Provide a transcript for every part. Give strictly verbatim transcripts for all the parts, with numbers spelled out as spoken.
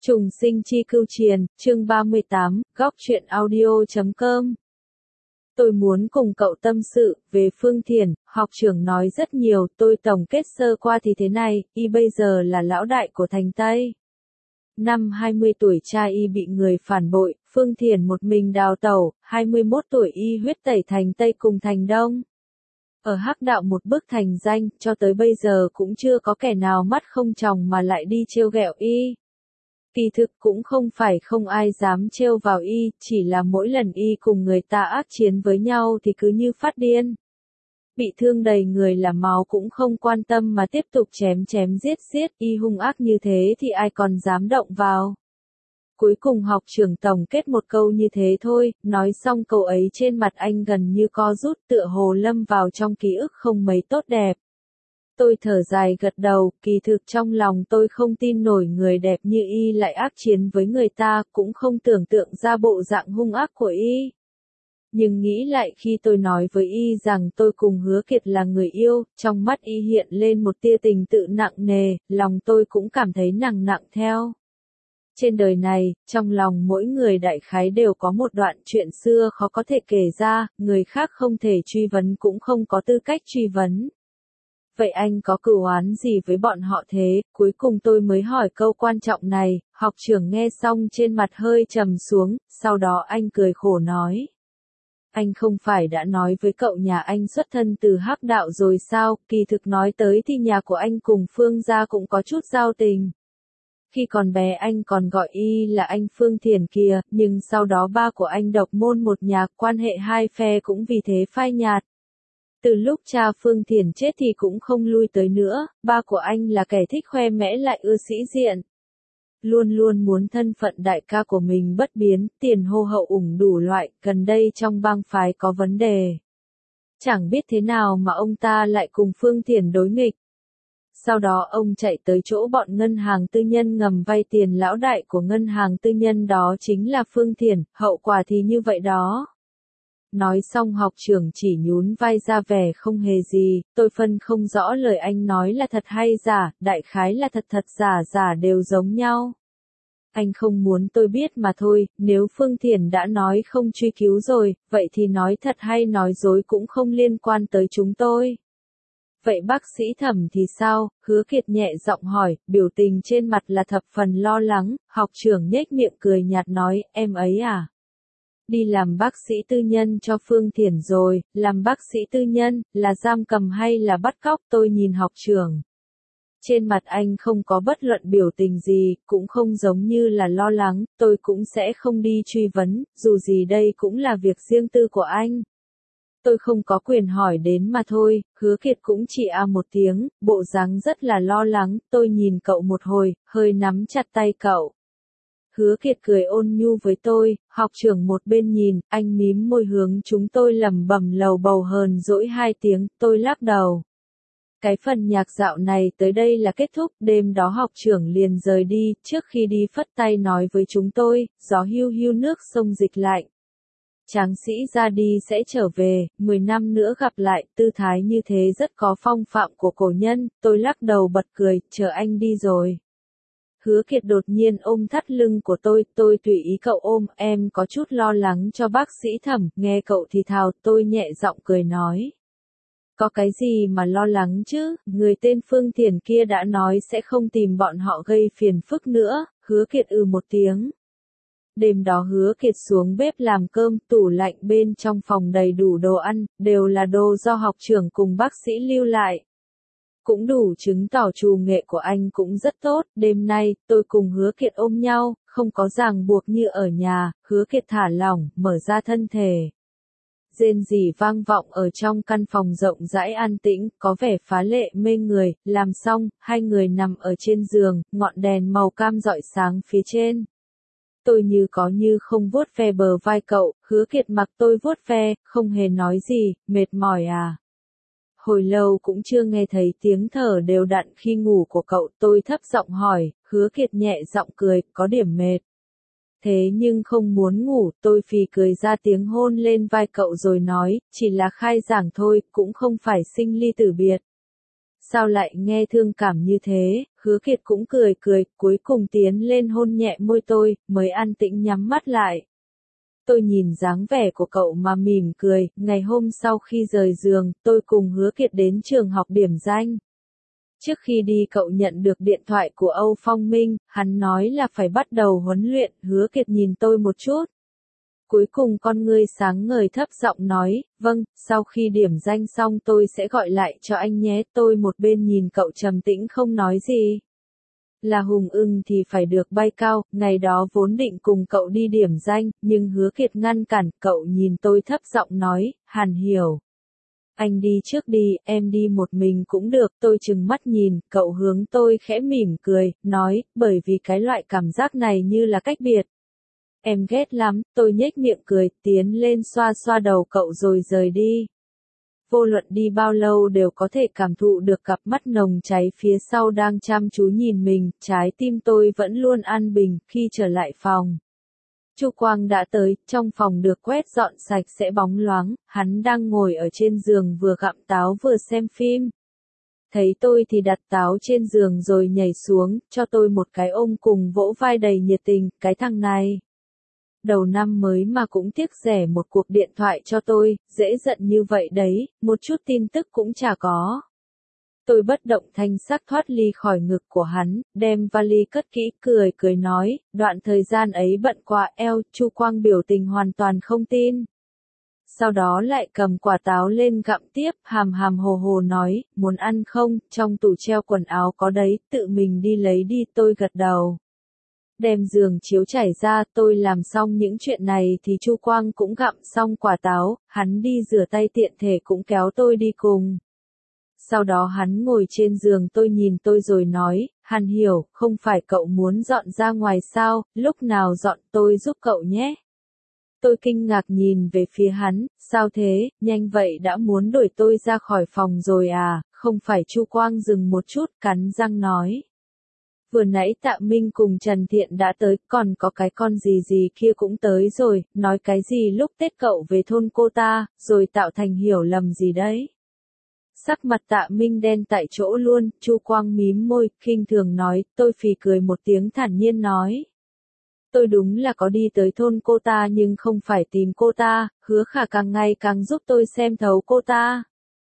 Trùng sinh chi cưu triền, chương ba mươi tám, góc truyện audio chấm com. Tôi muốn cùng cậu tâm sự, về Phương Thiển, học trưởng nói rất nhiều, tôi tổng kết sơ qua thì thế này, y bây giờ là lão đại của thành Tây. Năm hai mươi tuổi cha y bị người phản bội, Phương Thiển một mình đào tẩu, hai mươi mốt tuổi y huyết tẩy thành Tây cùng thành Đông. Ở Hắc đạo một bước thành danh, cho tới bây giờ cũng chưa có kẻ nào mắt không tròng mà lại đi trêu ghẹo y. Kỳ thực cũng không phải không ai dám trêu vào y, chỉ là mỗi lần y cùng người ta ác chiến với nhau thì cứ như phát điên. Bị thương đầy người là máu cũng không quan tâm mà tiếp tục chém chém giết giết, y hung ác như thế thì ai còn dám động vào. Cuối cùng học trưởng tổng kết một câu như thế thôi, nói xong câu ấy trên mặt anh gần như co rút tựa hồ lâm vào trong ký ức không mấy tốt đẹp. Tôi thở dài gật đầu, kỳ thực trong lòng tôi không tin nổi người đẹp như y lại ác chiến với người ta, cũng không tưởng tượng ra bộ dạng hung ác của y. Nhưng nghĩ lại khi tôi nói với y rằng tôi cùng Hứa Kiệt là người yêu, trong mắt y hiện lên một tia tình tự nặng nề, lòng tôi cũng cảm thấy nặng nặng theo. Trên đời này, trong lòng mỗi người đại khái đều có một đoạn chuyện xưa khó có thể kể ra, người khác không thể truy vấn cũng không có tư cách truy vấn. Vậy anh có cửu oán gì với bọn họ thế? Cuối cùng tôi mới hỏi câu quan trọng này, học trưởng nghe xong trên mặt hơi trầm xuống, sau đó anh cười khổ nói. Anh không phải đã nói với cậu nhà anh xuất thân từ Hắc đạo rồi sao, kỳ thực nói tới thì nhà của anh cùng Phương gia cũng có chút giao tình. Khi còn bé anh còn gọi y là anh Phương Thiển kìa, nhưng sau đó ba của anh độc môn một nhà, quan hệ hai phe cũng vì thế phai nhạt. Từ lúc cha Phương Thiển chết thì cũng không lui tới nữa, ba của anh là kẻ thích khoe mẽ lại ưa sĩ diện. Luôn luôn muốn thân phận đại ca của mình bất biến, tiền hô hậu ủng đủ loại, gần đây trong bang phái có vấn đề. Chẳng biết thế nào mà ông ta lại cùng Phương Thiển đối nghịch. Sau đó ông chạy tới chỗ bọn ngân hàng tư nhân ngầm vay tiền lão đại của ngân hàng tư nhân đó chính là Phương Thiển, hậu quả thì như vậy đó. Nói xong học trưởng chỉ nhún vai ra vẻ không hề gì, tôi phân không rõ lời anh nói là thật hay giả, đại khái là thật thật giả giả đều giống nhau. Anh không muốn tôi biết mà thôi, nếu Phương Thiển đã nói không truy cứu rồi, vậy thì nói thật hay nói dối cũng không liên quan tới chúng tôi. Vậy bác sĩ Thẩm thì sao? Hứa Kiệt nhẹ giọng hỏi, biểu tình trên mặt là thập phần lo lắng, học trưởng nhếch miệng cười nhạt nói, em ấy à? Đi làm bác sĩ tư nhân cho Phương Thiển rồi, làm bác sĩ tư nhân, là giam cầm hay là bắt cóc? Tôi nhìn học trưởng. Trên mặt anh không có bất luận biểu tình gì, cũng không giống như là lo lắng, tôi cũng sẽ không đi truy vấn, dù gì đây cũng là việc riêng tư của anh. Tôi không có quyền hỏi đến mà thôi, Hứa Kiệt cũng chỉ a một tiếng, bộ dáng rất là lo lắng, tôi nhìn cậu một hồi, hơi nắm chặt tay cậu. Hứa Kiệt cười ôn nhu với tôi, học trưởng một bên nhìn, anh mím môi hướng chúng tôi lẩm bẩm lầu bầu hờn dỗi hai tiếng, tôi lắc đầu. Cái phần nhạc dạo này tới đây là kết thúc, đêm đó học trưởng liền rời đi, trước khi đi phất tay nói với chúng tôi, gió hiu hiu nước sông dịch lạnh. Tráng sĩ ra đi sẽ trở về, mười năm nữa gặp lại, tư thái như thế rất có phong phạm của cổ nhân, tôi lắc đầu bật cười, chờ anh đi rồi. Hứa Kiệt đột nhiên ôm thắt lưng của tôi, tôi tùy ý cậu ôm, em có chút lo lắng cho bác sĩ Thẩm, nghe cậu thì thào, tôi nhẹ giọng cười nói. Có cái gì mà lo lắng chứ, người tên Phương Thiển kia đã nói sẽ không tìm bọn họ gây phiền phức nữa, Hứa Kiệt ừ một tiếng. Đêm đó Hứa Kiệt xuống bếp làm cơm, tủ lạnh bên trong phòng đầy đủ đồ ăn, đều là đồ do học trưởng cùng bác sĩ lưu lại. Cũng đủ chứng tỏ trù nghệ của anh cũng rất tốt, đêm nay, tôi cùng Hứa Kiệt ôm nhau, không có ràng buộc như ở nhà, Hứa Kiệt thả lỏng, mở ra thân thể. Rên rỉ vang vọng ở trong căn phòng rộng rãi an tĩnh, có vẻ phá lệ mê người, làm xong, hai người nằm ở trên giường, ngọn đèn màu cam rọi sáng phía trên. Tôi như có như không vuốt ve bờ vai cậu, Hứa Kiệt mặc tôi vuốt ve, không hề nói gì, mệt mỏi à. Hồi lâu cũng chưa nghe thấy tiếng thở đều đặn khi ngủ của cậu, tôi thấp giọng hỏi, Hứa Kiệt nhẹ giọng cười, có điểm mệt. Thế nhưng không muốn ngủ, tôi phì cười ra tiếng hôn lên vai cậu rồi nói, chỉ là khai giảng thôi, cũng không phải sinh ly tử biệt. sao lại nghe thương cảm như thế, Hứa Kiệt cũng cười cười, cuối cùng tiến lên hôn nhẹ môi tôi, mới an tĩnh nhắm mắt lại. Tôi nhìn dáng vẻ của cậu mà mỉm cười, ngày hôm sau khi rời giường, tôi cùng Hứa Kiệt đến trường học điểm danh. Trước khi đi cậu nhận được điện thoại của Âu Phong Minh, hắn nói là phải bắt đầu huấn luyện, Hứa Kiệt nhìn tôi một chút. Cuối cùng con ngươi sáng ngời thấp giọng nói, vâng, sau khi điểm danh xong tôi sẽ gọi lại cho anh nhé, tôi một bên nhìn cậu trầm tĩnh không nói gì. Là Hùng Ưng thì phải được bay cao, ngày đó vốn định cùng cậu đi điểm danh, nhưng Hứa Kiệt ngăn cản, cậu nhìn tôi thấp giọng nói, Hàn Hiểu. Anh đi trước đi, em đi một mình cũng được, tôi trừng mắt nhìn, cậu hướng tôi khẽ mỉm cười, nói, bởi vì cái loại cảm giác này như là cách biệt. Em ghét lắm, tôi nhếch miệng cười, tiến lên xoa xoa đầu cậu rồi rời đi. Vô luận đi bao lâu đều có thể cảm thụ được cặp mắt nồng cháy phía sau đang chăm chú nhìn mình, trái tim tôi vẫn luôn an bình, khi trở lại phòng. Chu Quang đã tới, trong phòng được quét dọn sạch sẽ bóng loáng, hắn đang ngồi ở trên giường vừa gặm táo vừa xem phim. Thấy tôi thì đặt táo trên giường rồi nhảy xuống, cho tôi một cái ôm cùng vỗ vai đầy nhiệt tình, cái thằng này. Đầu năm mới mà cũng tiếc rẻ một cuộc điện thoại cho tôi, dễ giận như vậy đấy, một chút tin tức cũng chả có. Tôi bất động thanh sắc thoát ly khỏi ngực của hắn, đem vali cất kỹ, cười cười nói, đoạn thời gian ấy bận quá eo, Chu Quang biểu tình hoàn toàn không tin. Sau đó lại cầm quả táo lên gặm tiếp, hàm hàm hồ hồ nói, muốn ăn không, trong tủ treo quần áo có đấy, tự mình đi lấy đi, tôi gật đầu. Đem giường chiếu trải ra, tôi làm xong những chuyện này thì Chu Quang cũng gặm xong quả táo, hắn đi rửa tay tiện thể cũng kéo tôi đi cùng. Sau đó hắn ngồi trên giường tôi nhìn tôi rồi nói, Hàn Hiểu, không phải cậu muốn dọn ra ngoài sao, lúc nào dọn tôi giúp cậu nhé. Tôi kinh ngạc nhìn về phía hắn, sao thế, nhanh vậy đã muốn đuổi tôi ra khỏi phòng rồi à, không phải. Chu Quang dừng một chút, cắn răng nói. Vừa nãy Tạ Minh cùng Trần Thiện đã tới, còn có cái con gì gì kia cũng tới rồi, nói cái gì lúc Tết cậu về thôn cô ta, rồi tạo thành hiểu lầm gì đấy. Sắc mặt Tạ Minh đen tại chỗ luôn, Chu Quang mím môi, khinh thường nói, tôi phì cười một tiếng thản nhiên nói. Tôi đúng là có đi tới thôn cô ta nhưng không phải tìm cô ta, Hứa Khả càng ngày càng giúp tôi xem thấu cô ta.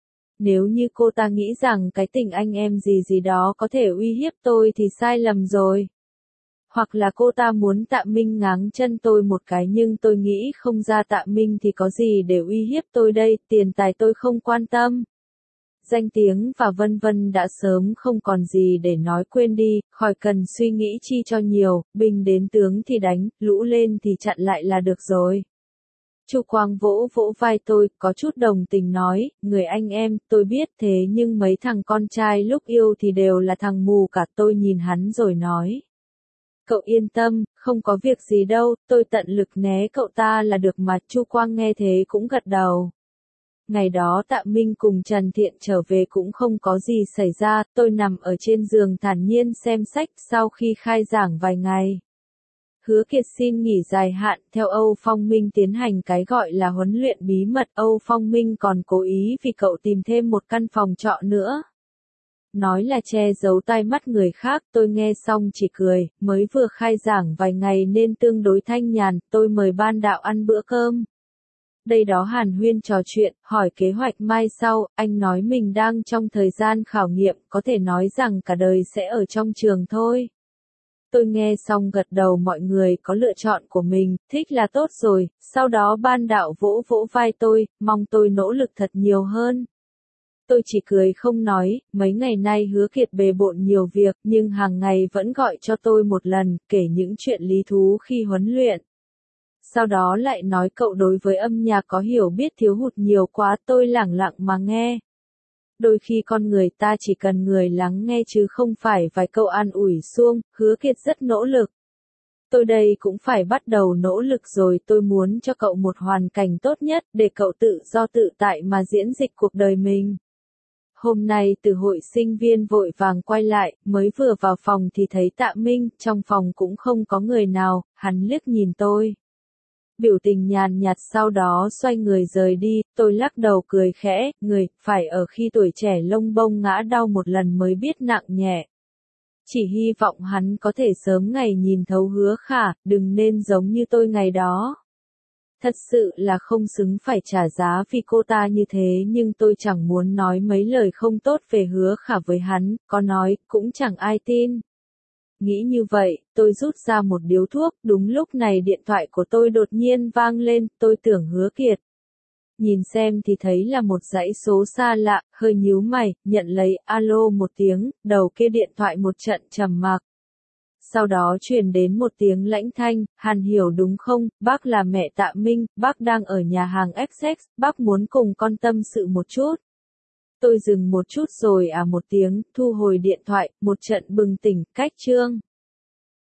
Nếu như cô ta nghĩ rằng cái tình anh em gì gì đó có thể uy hiếp tôi thì sai lầm rồi. Hoặc là cô ta muốn Tạ Minh ngáng chân tôi một cái nhưng tôi nghĩ không ra Tạ Minh thì có gì để uy hiếp tôi đây, tiền tài tôi không quan tâm. Danh tiếng và vân vân đã sớm không còn gì để nói, quên đi, khỏi cần suy nghĩ chi cho nhiều, binh đến tướng thì đánh, lũ lên thì chặn lại là được rồi. Chu Quang vỗ vỗ vai tôi, có chút đồng tình nói, người anh em, tôi biết thế nhưng mấy thằng con trai lúc yêu thì đều là thằng mù cả. Tôi nhìn hắn rồi nói. Cậu yên tâm, không có việc gì đâu, tôi tận lực né cậu ta là được mà. Chu Quang nghe thế cũng gật đầu. Ngày đó Tạ Minh cùng Trần Thiện trở về cũng không có gì xảy ra, tôi nằm ở trên giường thản nhiên xem sách sau khi khai giảng vài ngày. Hứa Kiệt xin nghỉ dài hạn, theo Âu Phong Minh tiến hành cái gọi là huấn luyện bí mật. Âu Phong Minh còn cố ý vì cậu tìm thêm một căn phòng trọ nữa. Nói là che giấu tai mắt người khác, tôi nghe xong chỉ cười, mới vừa khai giảng vài ngày nên tương đối thanh nhàn, tôi mời ban đạo ăn bữa cơm. Đây đó hàn huyên trò chuyện, hỏi kế hoạch mai sau, anh nói mình đang trong thời gian khảo nghiệm, có thể nói rằng cả đời sẽ ở trong trường thôi. Tôi nghe xong gật đầu, mọi người có lựa chọn của mình, thích là tốt rồi, sau đó ban đạo vỗ vỗ vai tôi, mong tôi nỗ lực thật nhiều hơn. Tôi chỉ cười không nói, mấy ngày nay Hứa Kiệt bề bộn nhiều việc, nhưng hàng ngày vẫn gọi cho tôi một lần, kể những chuyện lý thú khi huấn luyện. Sau đó lại nói cậu đối với âm nhạc có hiểu biết thiếu hụt nhiều quá, tôi lẳng lặng mà nghe. Đôi khi con người ta chỉ cần người lắng nghe chứ không phải vài câu an ủi suông. Hứa Kiệt rất nỗ lực. Tôi đây cũng phải bắt đầu nỗ lực rồi, tôi muốn cho cậu một hoàn cảnh tốt nhất, để cậu tự do tự tại mà diễn dịch cuộc đời mình. Hôm nay từ hội sinh viên vội vàng quay lại, mới vừa vào phòng thì thấy Tạ Minh, trong phòng cũng không có người nào, hắn liếc nhìn tôi. Biểu tình nhàn nhạt sau đó xoay người rời đi, tôi lắc đầu cười khẽ, người, phải ở khi tuổi trẻ lông bông ngã đau một lần mới biết nặng nhẹ. Chỉ hy vọng hắn có thể sớm ngày nhìn thấu Hứa Khả, đừng nên giống như tôi ngày đó. Thật sự là không xứng phải trả giá vì cô ta như thế, nhưng tôi chẳng muốn nói mấy lời không tốt về Hứa Khả với hắn, có nói, cũng chẳng ai tin. Nghĩ như vậy, tôi rút ra một điếu thuốc, đúng lúc này điện thoại của tôi đột nhiên vang lên, tôi tưởng Hứa Kiệt. Nhìn xem thì thấy là một dãy số xa lạ, hơi nhíu mày, nhận lấy, alo một tiếng, đầu kia điện thoại một trận trầm mặc. Sau đó truyền đến một tiếng lãnh thanh, Hàn Hiểu đúng không, bác là mẹ Tạ Minh, bác đang ở nhà hàng Essex, bác muốn cùng con tâm sự một chút. Tôi dừng một chút rồi à một tiếng, thu hồi điện thoại, một trận bừng tỉnh, cách chương.